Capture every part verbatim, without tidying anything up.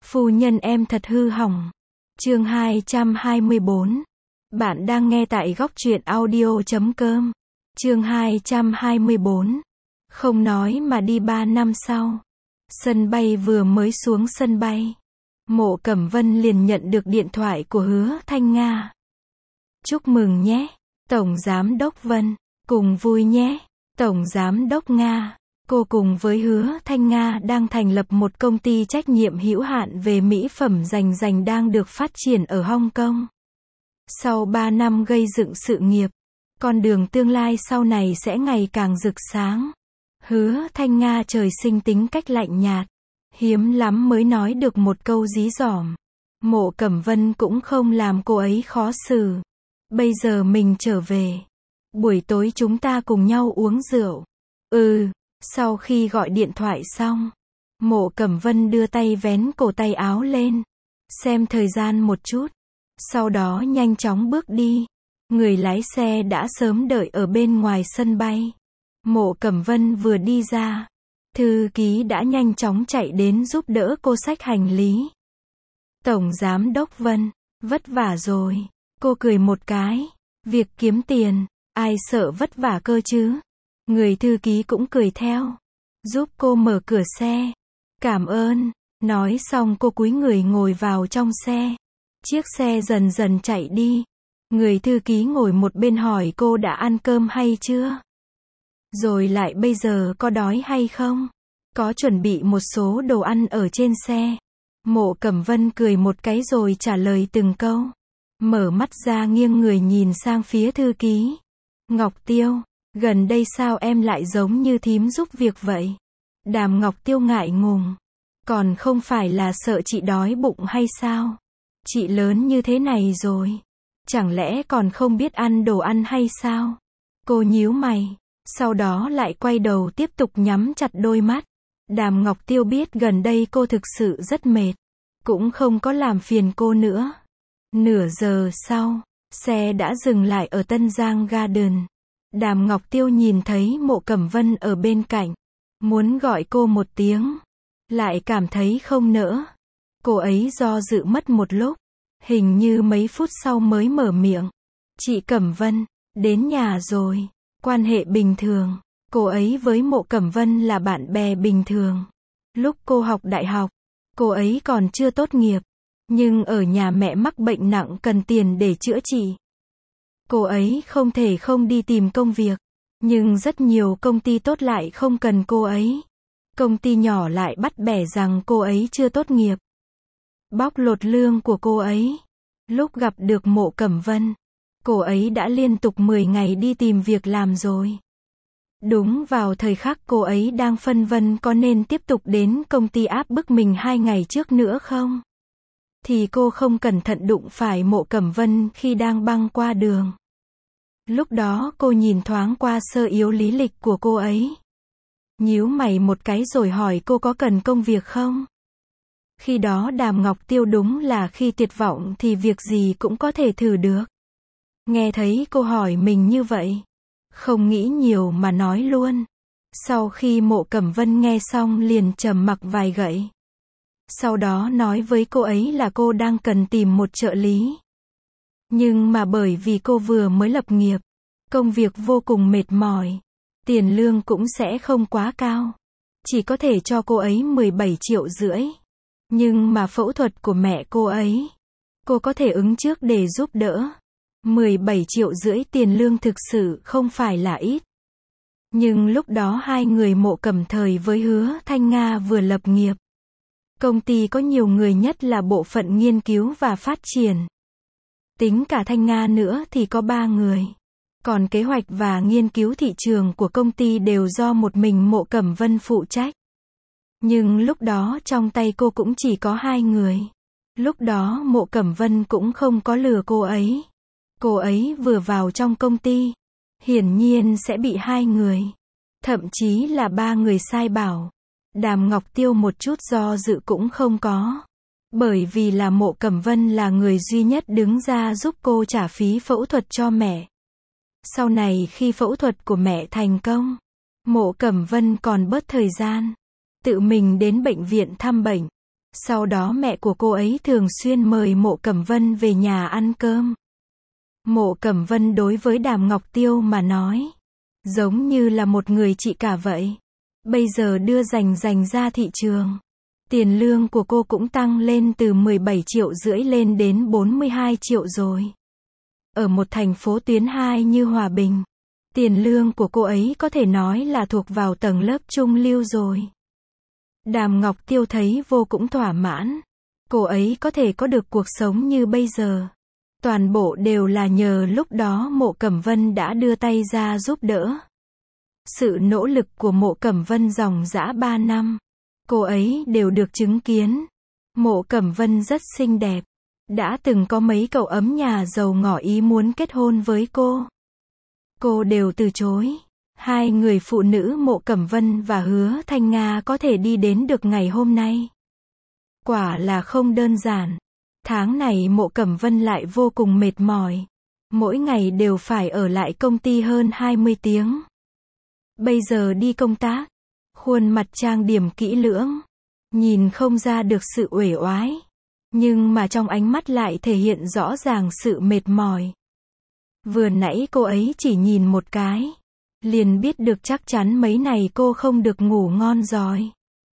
Phu nhân em thật hư hỏng. Chương hai trăm hai mươi bốn. Bạn đang nghe tại góc truyện audio chấm com. Chương hai trăm hai mươi bốn. Không nói mà đi ba năm sau. Sân bay vừa mới xuống sân bay. Mộ Cẩm Vân liền nhận được điện thoại của Hứa Thanh Nga. Chúc mừng nhé, Tổng Giám đốc Vân. Cùng vui nhé, Tổng Giám đốc Nga. Cô cùng với Hứa Thanh Nga đang thành lập một công ty trách nhiệm hữu hạn về mỹ phẩm Dành Dành đang được phát triển ở Hong Kong. Sau ba năm gây dựng sự nghiệp, con đường tương lai sau này sẽ ngày càng rực sáng. Hứa Thanh Nga trời sinh tính cách lạnh nhạt, hiếm lắm mới nói được một câu dí dỏm. Mộ Cẩm Vân cũng không làm cô ấy khó xử. Bây giờ mình trở về, buổi tối chúng ta cùng nhau uống rượu. Ừ. Sau khi gọi điện thoại xong, Mộ Cẩm Vân đưa tay vén cổ tay áo lên, xem thời gian một chút, sau đó nhanh chóng bước đi. Người lái xe đã sớm đợi ở bên ngoài sân bay. Mộ Cẩm Vân vừa đi ra, thư ký đã nhanh chóng chạy đến giúp đỡ cô xách hành lý. Tổng Giám đốc Vân, vất vả rồi. Cô cười một cái. Việc kiếm tiền, ai sợ vất vả cơ chứ? Người thư ký cũng cười theo, giúp cô mở cửa xe. Cảm ơn. Nói xong cô cúi người ngồi vào trong xe. Chiếc xe dần dần chạy đi. Người thư ký ngồi một bên hỏi cô đã ăn cơm hay chưa? Rồi lại bây giờ có đói hay không? Có chuẩn bị một số đồ ăn ở trên xe. Mộ Cẩm Vân cười một cái rồi trả lời từng câu. Mở mắt ra nghiêng người nhìn sang phía thư ký. Ngọc Tiêu, gần đây sao em lại giống như thím giúp việc vậy? Đàm Ngọc Tiêu ngại ngùng. Còn không phải là sợ chị đói bụng hay sao? Chị lớn như thế này rồi, chẳng lẽ còn không biết ăn đồ ăn hay sao? Cô nhíu mày, sau đó lại quay đầu tiếp tục nhắm chặt đôi mắt. Đàm Ngọc Tiêu biết gần đây cô thực sự rất mệt, cũng không có làm phiền cô nữa. Nửa giờ sau, xe đã dừng lại ở Tân Giang Garden. Đàm Ngọc Tiêu nhìn thấy Mộ Cẩm Vân ở bên cạnh, muốn gọi cô một tiếng, lại cảm thấy không nỡ. Cô ấy do dự mất một lúc, hình như mấy phút sau mới mở miệng. Chị Cẩm Vân, đến nhà rồi. Quan hệ bình thường, cô ấy với Mộ Cẩm Vân là bạn bè bình thường. Lúc cô học đại học, cô ấy còn chưa tốt nghiệp, nhưng ở nhà mẹ mắc bệnh nặng cần tiền để chữa trị. Cô ấy không thể không đi tìm công việc, nhưng rất nhiều công ty tốt lại không cần cô ấy. Công ty nhỏ lại bắt bẻ rằng cô ấy chưa tốt nghiệp, bóc lột lương của cô ấy. Lúc gặp được Mộ Cẩm Vân, cô ấy đã liên tục mười ngày đi tìm việc làm rồi. Đúng vào thời khắc cô ấy đang phân vân có nên tiếp tục đến công ty áp bức mình hai ngày trước nữa không, thì cô không cẩn thận đụng phải Mộ Cẩm Vân khi đang băng qua đường. Lúc đó cô nhìn thoáng qua sơ yếu lý lịch của cô ấy, nhíu mày một cái rồi hỏi cô có cần công việc không. Khi đó Đàm Ngọc Tiêu đúng là khi tuyệt vọng thì việc gì cũng có thể thử được. Nghe thấy cô hỏi mình như vậy, không nghĩ nhiều mà nói luôn. Sau khi Mộ Cẩm Vân nghe xong liền trầm mặc vài gậy. Sau đó nói với cô ấy là cô đang cần tìm một trợ lý. Nhưng mà bởi vì cô vừa mới lập nghiệp, công việc vô cùng mệt mỏi, tiền lương cũng sẽ không quá cao, chỉ có thể cho cô ấy mười bảy triệu rưỡi. Nhưng mà phẫu thuật của mẹ cô ấy, cô có thể ứng trước để giúp đỡ. mười bảy triệu rưỡi tiền lương thực sự không phải là ít. Nhưng lúc đó hai người Mộ Cẩm Thời với Hứa Thanh Nga vừa lập nghiệp. Công ty có nhiều người nhất là bộ phận nghiên cứu và phát triển. Tính cả Thanh Nga nữa thì có ba người. Còn kế hoạch và nghiên cứu thị trường của công ty đều do một mình Mộ Cẩm Vân phụ trách. Nhưng lúc đó trong tay cô cũng chỉ có hai người. Lúc đó Mộ Cẩm Vân cũng không có lừa cô ấy. Cô ấy vừa vào trong công ty, hiển nhiên sẽ bị hai người, thậm chí là ba người sai bảo. Đàm Ngọc Tiêu một chút do dự cũng không có. Bởi vì là Mộ Cẩm Vân là người duy nhất đứng ra giúp cô trả phí phẫu thuật cho mẹ. Sau này khi phẫu thuật của mẹ thành công, Mộ Cẩm Vân còn bớt thời gian, tự mình đến bệnh viện thăm bệnh. Sau đó mẹ của cô ấy thường xuyên mời Mộ Cẩm Vân về nhà ăn cơm. Mộ Cẩm Vân đối với Đàm Ngọc Tiêu mà nói, giống như là một người chị cả vậy. Bây giờ đưa rành rành ra thị trường. Tiền lương của cô cũng tăng lên từ mười bảy triệu rưỡi lên đến bốn mươi hai triệu rồi. Ở một thành phố tuyến hai như Hòa Bình, tiền lương của cô ấy có thể nói là thuộc vào tầng lớp trung lưu rồi. Đàm Ngọc Tiêu thấy vô cùng thỏa mãn. Cô ấy có thể có được cuộc sống như bây giờ. Toàn bộ đều là nhờ lúc đó Mộ Cẩm Vân đã đưa tay ra giúp đỡ. Sự nỗ lực của Mộ Cẩm Vân dòng dã ba năm, cô ấy đều được chứng kiến. Mộ Cẩm Vân rất xinh đẹp. Đã từng có mấy cậu ấm nhà giàu ngỏ ý muốn kết hôn với cô. Cô đều từ chối. Hai người phụ nữ Mộ Cẩm Vân và Hứa Thanh Nga có thể đi đến được ngày hôm nay. Quả là không đơn giản. Tháng này Mộ Cẩm Vân lại vô cùng mệt mỏi. Mỗi ngày đều phải ở lại công ty hơn hai mươi tiếng. Bây giờ đi công tác, khuôn mặt trang điểm kỹ lưỡng, nhìn không ra được sự uể oải, nhưng mà trong ánh mắt lại thể hiện rõ ràng sự mệt mỏi. Vừa nãy cô ấy chỉ nhìn một cái, liền biết được chắc chắn mấy ngày cô không được ngủ ngon rồi.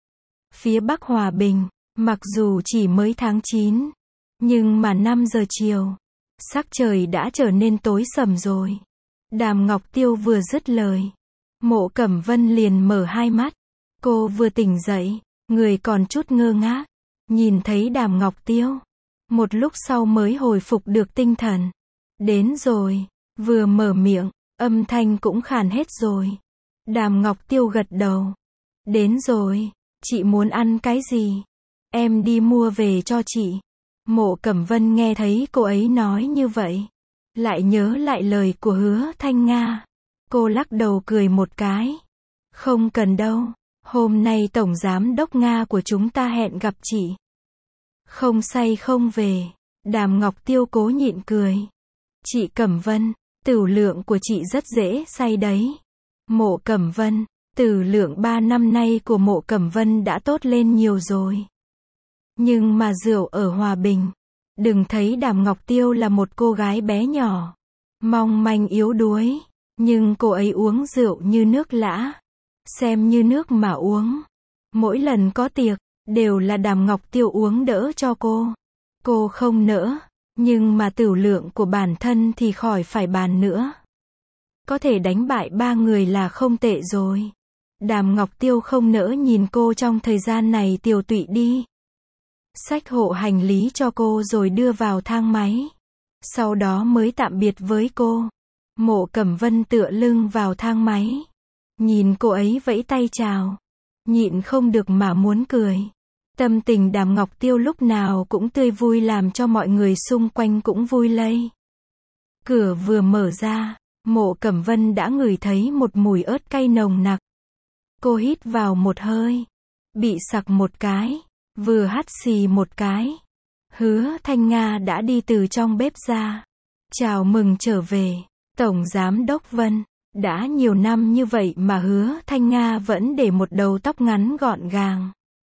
Phía Bắc Hòa Bình, mặc dù chỉ mới tháng chín, nhưng mà năm giờ chiều, sắc trời đã trở nên tối sầm rồi. Đàm Ngọc Tiêu vừa dứt lời, Mộ Cẩm Vân liền mở hai mắt. Cô vừa tỉnh dậy, người còn chút ngơ ngác, nhìn thấy Đàm Ngọc Tiêu. Một lúc sau mới hồi phục được tinh thần. Đến rồi, vừa mở miệng, âm thanh cũng khàn hết rồi. Đàm Ngọc Tiêu gật đầu. Đến rồi, chị muốn ăn cái gì? Em đi mua về cho chị. Mộ Cẩm Vân nghe thấy cô ấy nói như vậy, lại nhớ lại lời của Hứa Thanh Nga. Cô lắc đầu cười một cái. Không cần đâu, hôm nay Tổng Giám Đốc Nga của chúng ta hẹn gặp chị. Không say không về. Đàm Ngọc Tiêu cố nhịn cười. Chị Cẩm Vân, tửu lượng của chị rất dễ say đấy. Mộ Cẩm Vân, tửu lượng ba năm nay của Mộ Cẩm Vân đã tốt lên nhiều rồi. Nhưng mà rượu ở Hòa Bình, đừng thấy Đàm Ngọc Tiêu là một cô gái bé nhỏ, mong manh yếu đuối, nhưng cô ấy uống rượu như nước lã, xem như nước mà uống. Mỗi lần có tiệc, đều là Đàm Ngọc Tiêu uống đỡ cho cô. Cô không nỡ, nhưng mà tửu lượng của bản thân thì khỏi phải bàn nữa. Có thể đánh bại ba người là không tệ rồi. Đàm Ngọc Tiêu không nỡ nhìn cô trong thời gian này tiều tụy đi. Xách hộ hành lý cho cô rồi đưa vào thang máy. Sau đó mới tạm biệt với cô. Mộ Cẩm Vân tựa lưng vào thang máy. Nhìn cô ấy vẫy tay chào. Nhịn không được mà muốn cười. Tâm tình Đàm Ngọc Tiêu lúc nào cũng tươi vui làm cho mọi người xung quanh cũng vui lây. Cửa vừa mở ra, Mộ Cẩm Vân đã ngửi thấy một mùi ớt cay nồng nặc. Cô hít vào một hơi. Bị sặc một cái. Vừa hắt xì một cái. Hứa Thanh Nga đã đi từ trong bếp ra. Chào mừng trở về, Tổng Giám Đốc Vân. Đã nhiều năm như vậy mà Hứa Thanh Nga vẫn để một đầu tóc ngắn gọn gàng.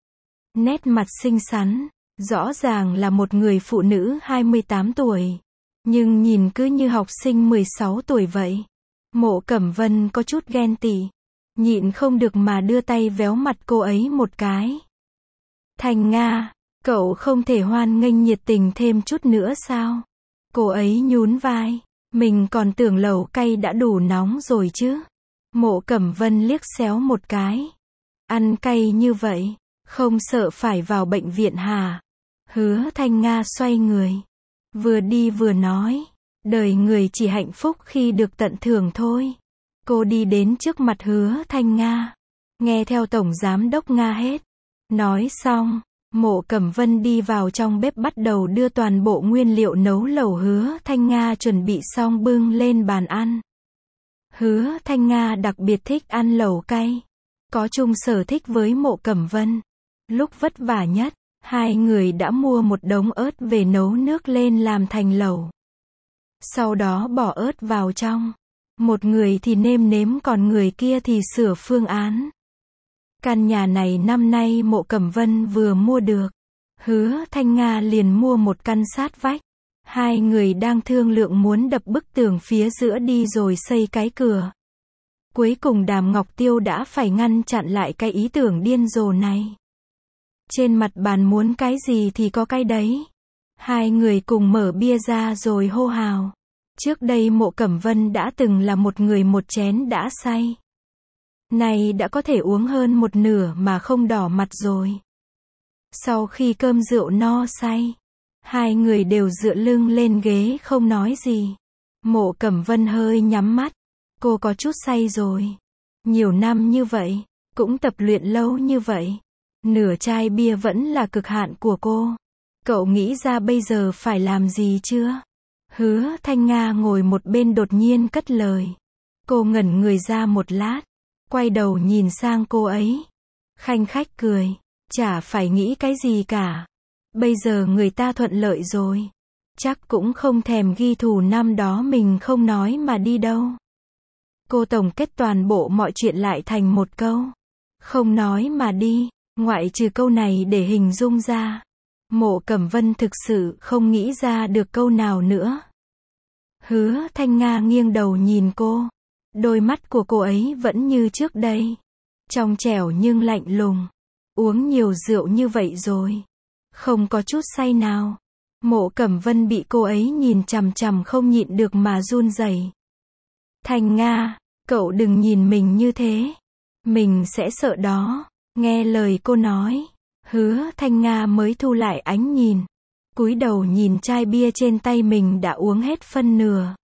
Nét mặt xinh xắn, rõ ràng là một người phụ nữ hai mươi tám tuổi. Nhưng nhìn cứ như học sinh mười sáu tuổi vậy. Mộ Cẩm Vân có chút ghen tị. Nhịn không được mà đưa tay véo mặt cô ấy một cái. Thanh Nga, cậu không thể hoan nghênh nhiệt tình thêm chút nữa sao? Cô ấy nhún vai. Mình còn tưởng lẩu cay đã đủ nóng rồi chứ. Mộ Cẩm Vân liếc xéo một cái. Ăn cay như vậy, không sợ phải vào bệnh viện hả? Hứa Thanh Nga xoay người. Vừa đi vừa nói. Đời người chỉ hạnh phúc khi được tận thưởng thôi. Cô đi đến trước mặt Hứa Thanh Nga. Nghe theo Tổng Giám Đốc Nga hết. Nói xong, Mộ Cẩm Vân đi vào trong bếp bắt đầu đưa toàn bộ nguyên liệu nấu lẩu Hứa Thanh Nga chuẩn bị xong bưng lên bàn ăn. Hứa Thanh Nga đặc biệt thích ăn lẩu cay. Có chung sở thích với Mộ Cẩm Vân. Lúc vất vả nhất, hai người đã mua một đống ớt về nấu nước lên làm thành lẩu. Sau đó bỏ ớt vào trong. Một người thì nêm nếm còn người kia thì sửa phương án. Căn nhà này năm nay Mộ Cẩm Vân vừa mua được. Hứa Thanh Nga liền mua một căn sát vách. Hai người đang thương lượng muốn đập bức tường phía giữa đi rồi xây cái cửa. Cuối cùng Đàm Ngọc Tiêu đã phải ngăn chặn lại cái ý tưởng điên rồ này. Trên mặt bàn muốn cái gì thì có cái đấy. Hai người cùng mở bia ra rồi hô hào. Trước đây Mộ Cẩm Vân đã từng là một người một chén đã say. Nay đã có thể uống hơn một nửa mà không đỏ mặt rồi. Sau khi cơm rượu no say, hai người đều dựa lưng lên ghế không nói gì. Mộ Cẩm Vân hơi nhắm mắt. Cô có chút say rồi. Nhiều năm như vậy, cũng tập luyện lâu như vậy. Nửa chai bia vẫn là cực hạn của cô. Cậu nghĩ ra bây giờ phải làm gì chưa? Hứa Thanh Nga ngồi một bên đột nhiên cất lời. Cô ngẩn người ra một lát, quay đầu nhìn sang cô ấy. Khanh khách cười. Chả phải nghĩ cái gì cả. Bây giờ người ta thuận lợi rồi. Chắc cũng không thèm ghi thù năm đó mình không nói mà đi đâu. Cô tổng kết toàn bộ mọi chuyện lại thành một câu. Không nói mà đi, ngoại trừ câu này để hình dung ra. Mộ Cẩm Vân thực sự không nghĩ ra được câu nào nữa. Hứa Thanh Nga nghiêng đầu nhìn cô. Đôi mắt của cô ấy vẫn như trước đây. Trong trẻo nhưng lạnh lùng. Uống nhiều rượu như vậy rồi. Không có chút say nào. Mộ Cẩm Vân bị cô ấy nhìn chằm chằm không nhịn được mà run rẩy. Thanh Nga, cậu đừng nhìn mình như thế. Mình sẽ sợ đó. Nghe lời cô nói. Hứa Thanh Nga mới thu lại ánh nhìn. Cúi đầu nhìn chai bia trên tay mình đã uống hết phân nửa.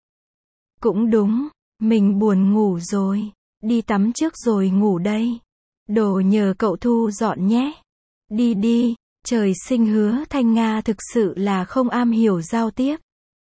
Cũng đúng, mình buồn ngủ rồi. Đi tắm trước rồi ngủ đây. Đồ nhờ cậu thu dọn nhé. Đi đi, trời sinh Hứa Thanh Nga thực sự là không am hiểu giao tiếp.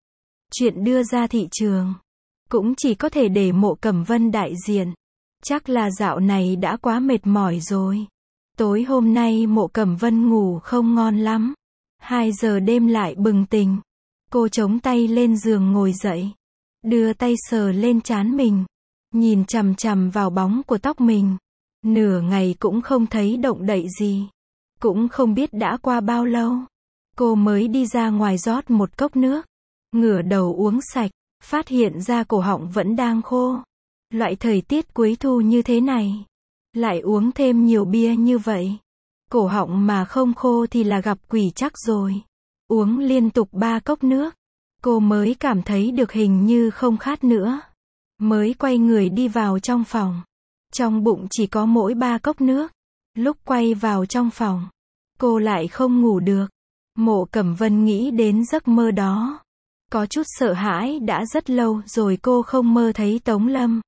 Chuyện đưa ra thị trường, cũng chỉ có thể để Mộ Cẩm Vân đại diện. Chắc là dạo này đã quá mệt mỏi rồi. Tối hôm nay Mộ Cẩm Vân ngủ không ngon lắm. Hai giờ đêm lại bừng tỉnh. Cô chống tay lên giường ngồi dậy. Đưa tay sờ lên trán mình. Nhìn chằm chằm vào bóng của tóc mình. Nửa ngày cũng không thấy động đậy gì. Cũng không biết đã qua bao lâu. Cô mới đi ra ngoài rót một cốc nước. Ngửa đầu uống sạch. Phát hiện ra cổ họng vẫn đang khô. Loại thời tiết cuối thu như thế này. Lại uống thêm nhiều bia như vậy. Cổ họng mà không khô thì là gặp quỷ chắc rồi. Uống liên tục ba cốc nước. Cô mới cảm thấy được hình như không khát nữa. Mới quay người đi vào trong phòng. Trong bụng chỉ có mỗi ba cốc nước. Lúc quay vào trong phòng, cô lại không ngủ được. Mộ Cẩm Vân nghĩ đến giấc mơ đó. Có chút sợ hãi, đã rất lâu rồi cô không mơ thấy Tống Lâm.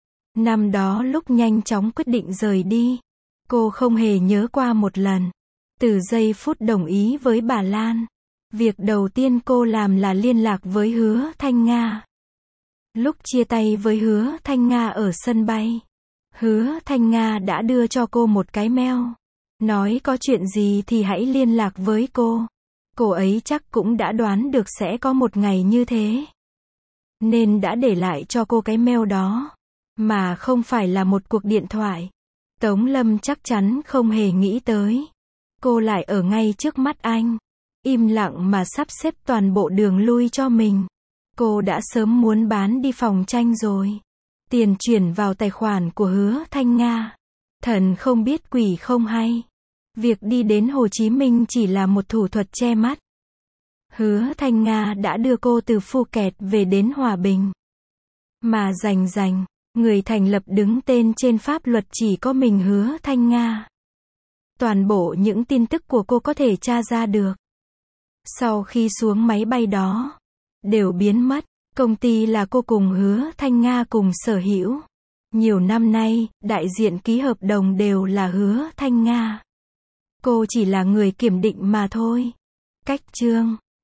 Năm đó lúc nhanh chóng quyết định rời đi, cô không hề nhớ qua một lần. Từ giây phút đồng ý với bà Lan, việc đầu tiên cô làm là liên lạc với Hứa Thanh Nga. Lúc chia tay với Hứa Thanh Nga ở sân bay, Hứa Thanh Nga đã đưa cho cô một cái mail. Nói có chuyện gì thì hãy liên lạc với cô. Cô ấy chắc cũng đã đoán được sẽ có một ngày như thế. Nên đã để lại cho cô cái mail đó. Mà không phải là một cuộc điện thoại. Tống Lâm chắc chắn không hề nghĩ tới. Cô lại ở ngay trước mắt anh. Im lặng mà sắp xếp toàn bộ đường lui cho mình. Cô đã sớm muốn bán đi phòng tranh rồi. Tiền chuyển vào tài khoản của Hứa Thanh Nga. Thần không biết quỷ không hay. Việc đi đến Hồ Chí Minh chỉ là một thủ thuật che mắt. Hứa Thanh Nga đã đưa cô từ Phuket về đến Hòa Bình. Mà rành rành, người thành lập đứng tên trên pháp luật chỉ có mình Hứa Thanh Nga. Toàn bộ những tin tức của cô có thể tra ra được. Sau khi xuống máy bay đó, đều biến mất. Công ty là cô cùng Hứa Thanh Nga cùng sở hữu. Nhiều năm nay, đại diện ký hợp đồng đều là Hứa Thanh Nga. Cô chỉ là người kiểm định mà thôi. Cách chương